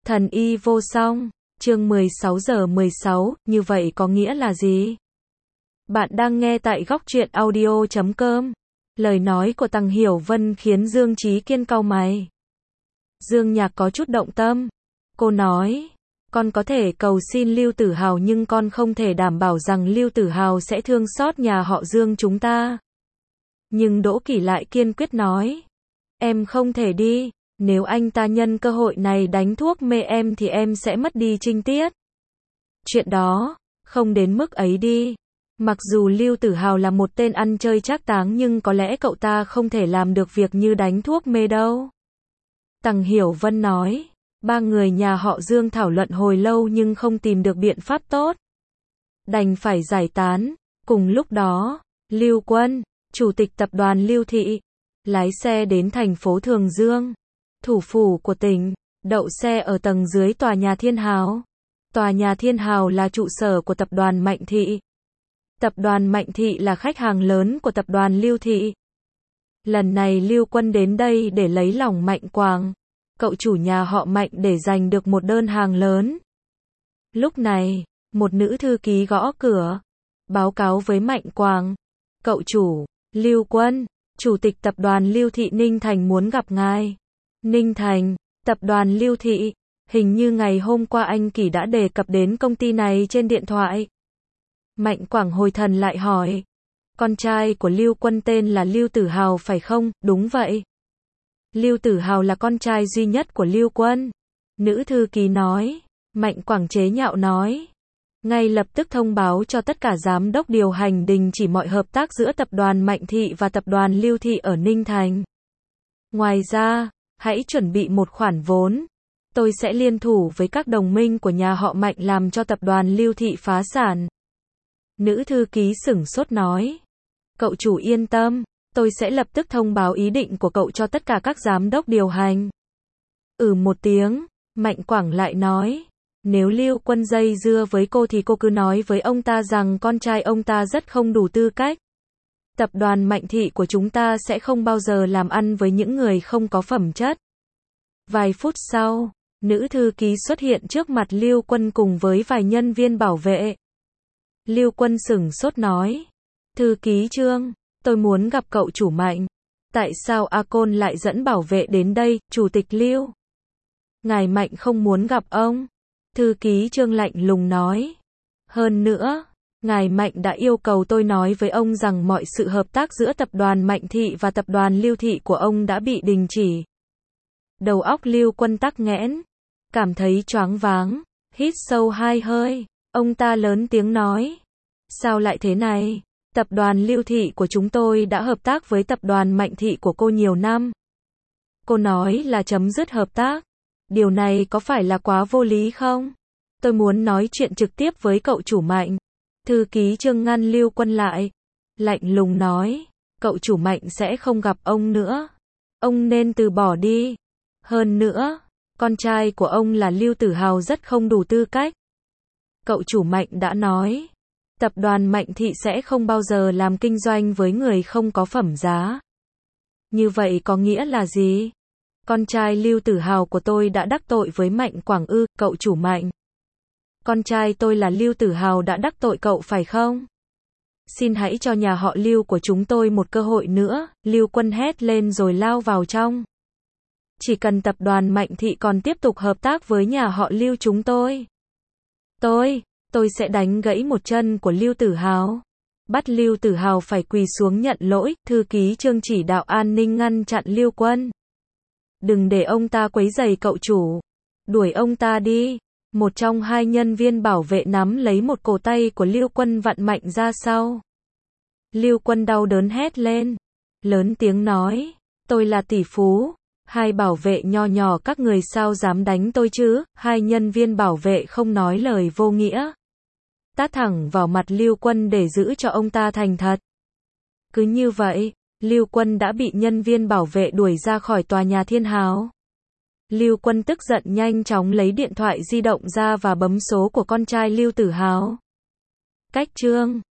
Thần y vô song, chương 16 giờ 16, như vậy có nghĩa là gì? Bạn đang nghe tại góc truyện audio.com. Lời nói của Tằng Hiểu Vân khiến Dương Chí Kiên cau mày. Dương Nhạc có chút động tâm. Cô nói, con có thể cầu xin Lưu Tử Hào nhưng con không thể đảm bảo rằng Lưu Tử Hào sẽ thương xót nhà họ Dương chúng ta. Nhưng Đỗ Kỷ lại kiên quyết nói, em không thể đi. Nếu anh ta nhân cơ hội này đánh thuốc mê em thì em sẽ mất đi trinh tiết. Chuyện đó, không đến mức ấy đi. Mặc dù Lưu Tử Hào là một tên ăn chơi trác táng nhưng có lẽ cậu ta không thể làm được việc như đánh thuốc mê đâu. Tằng Hiểu Vân nói, ba người nhà họ Dương thảo luận hồi lâu nhưng không tìm được biện pháp tốt. Đành phải giải tán. Cùng lúc đó, Lưu Quân, chủ tịch tập đoàn Lưu Thị, lái xe đến thành phố Thường Dương, thủ phủ của tỉnh, đậu xe ở tầng dưới tòa nhà Thiên Hào. Tòa nhà Thiên Hào là trụ sở của tập đoàn Mạnh Thị. Tập đoàn Mạnh Thị là khách hàng lớn của tập đoàn Lưu Thị. Lần này Lưu Quân đến đây để lấy lòng Mạnh Quảng, cậu chủ nhà họ Mạnh để giành được một đơn hàng lớn. Lúc này, một nữ thư ký gõ cửa, báo cáo với Mạnh Quảng, cậu chủ, Lưu Quân, chủ tịch tập đoàn Lưu Thị Ninh Thành muốn gặp ngài. Ninh Thành, tập đoàn Lưu Thị, hình như ngày hôm qua anh Kỷ đã đề cập đến công ty này trên điện thoại. Mạnh Quảng hồi thần lại hỏi, con trai của Lưu Quân tên là Lưu Tử Hào phải không? Đúng vậy. Lưu Tử Hào là con trai duy nhất của Lưu Quân. Nữ thư ký nói. Mạnh Quảng chế nhạo nói, ngay lập tức thông báo cho tất cả giám đốc điều hành đình chỉ mọi hợp tác giữa tập đoàn Mạnh Thị và tập đoàn Lưu Thị ở Ninh Thành. Ngoài ra, hãy chuẩn bị một khoản vốn. Tôi sẽ liên thủ với các đồng minh của nhà họ Mạnh làm cho tập đoàn Lưu Thị phá sản. Nữ thư ký sửng sốt nói, cậu chủ yên tâm, tôi sẽ lập tức thông báo ý định của cậu cho tất cả các giám đốc điều hành. Một tiếng, Mạnh Quảng lại nói, nếu Lưu Quân dây dưa với cô thì cô cứ nói với ông ta rằng con trai ông ta rất không đủ tư cách. Tập đoàn Mạnh Thị của chúng ta sẽ không bao giờ làm ăn với những người không có phẩm chất. Vài phút sau, nữ thư ký xuất hiện trước mặt Lưu Quân cùng với vài nhân viên bảo vệ. Lưu Quân sửng sốt nói, thư ký Trương, tôi muốn gặp cậu chủ Mạnh. Tại sao A Côn lại dẫn bảo vệ đến đây, chủ tịch Lưu? Ngài Mạnh không muốn gặp ông. Thư ký Trương lạnh lùng nói. Hơn nữa, ngài Mạnh đã yêu cầu tôi nói với ông rằng mọi sự hợp tác giữa tập đoàn Mạnh Thị và tập đoàn Lưu Thị của ông đã bị đình chỉ. Đầu óc Lưu Quân tắc nghẽn, cảm thấy choáng váng, hít sâu 2 hơi, ông ta lớn tiếng nói. Sao lại thế này? Tập đoàn Lưu Thị của chúng tôi đã hợp tác với tập đoàn Mạnh Thị của cô nhiều năm. Cô nói là chấm dứt hợp tác. Điều này có phải là quá vô lý không? Tôi muốn nói chuyện trực tiếp với cậu chủ Mạnh. Thư ký Trương ngăn Lưu Quân lại. Lạnh lùng nói, cậu chủ Mạnh sẽ không gặp ông nữa. Ông nên từ bỏ đi. Hơn nữa, con trai của ông là Lưu Tử Hào rất không đủ tư cách. Cậu chủ Mạnh đã nói, tập đoàn Mạnh Thị sẽ không bao giờ làm kinh doanh với người không có phẩm giá. Như vậy có nghĩa là gì? Con trai Lưu Tử Hào của tôi đã đắc tội với Mạnh Quảng ư, cậu chủ Mạnh. Con trai tôi là Lưu Tử Hào đã đắc tội cậu phải không? Xin hãy cho nhà họ Lưu của chúng tôi một cơ hội nữa, Lưu Quân hét lên rồi lao vào trong. Chỉ cần tập đoàn Mạnh Thị còn tiếp tục hợp tác với nhà họ Lưu chúng tôi. Tôi sẽ đánh gãy một chân của Lưu Tử Hào. Bắt Lưu Tử Hào phải quỳ xuống nhận lỗi, thư ký Trương chỉ đạo an ninh ngăn chặn Lưu Quân. Đừng để ông ta quấy rầy cậu chủ. Đuổi ông ta đi. Một trong hai nhân viên bảo vệ nắm lấy một cổ tay của Lưu Quân vặn mạnh ra sau. Lưu Quân đau đớn hét lên. Lớn tiếng nói, tôi là tỷ phú. Hai bảo vệ nho nhỏ các người sao dám đánh tôi chứ? Hai nhân viên bảo vệ không nói lời vô nghĩa. Tát thẳng vào mặt Lưu Quân để giữ cho ông ta thành thật. Cứ như vậy, Lưu Quân đã bị nhân viên bảo vệ đuổi ra khỏi tòa nhà Thiên Hào. Lưu Quân tức giận nhanh chóng lấy điện thoại di động ra và bấm số của con trai Lưu Tử Hào. Cách Trương,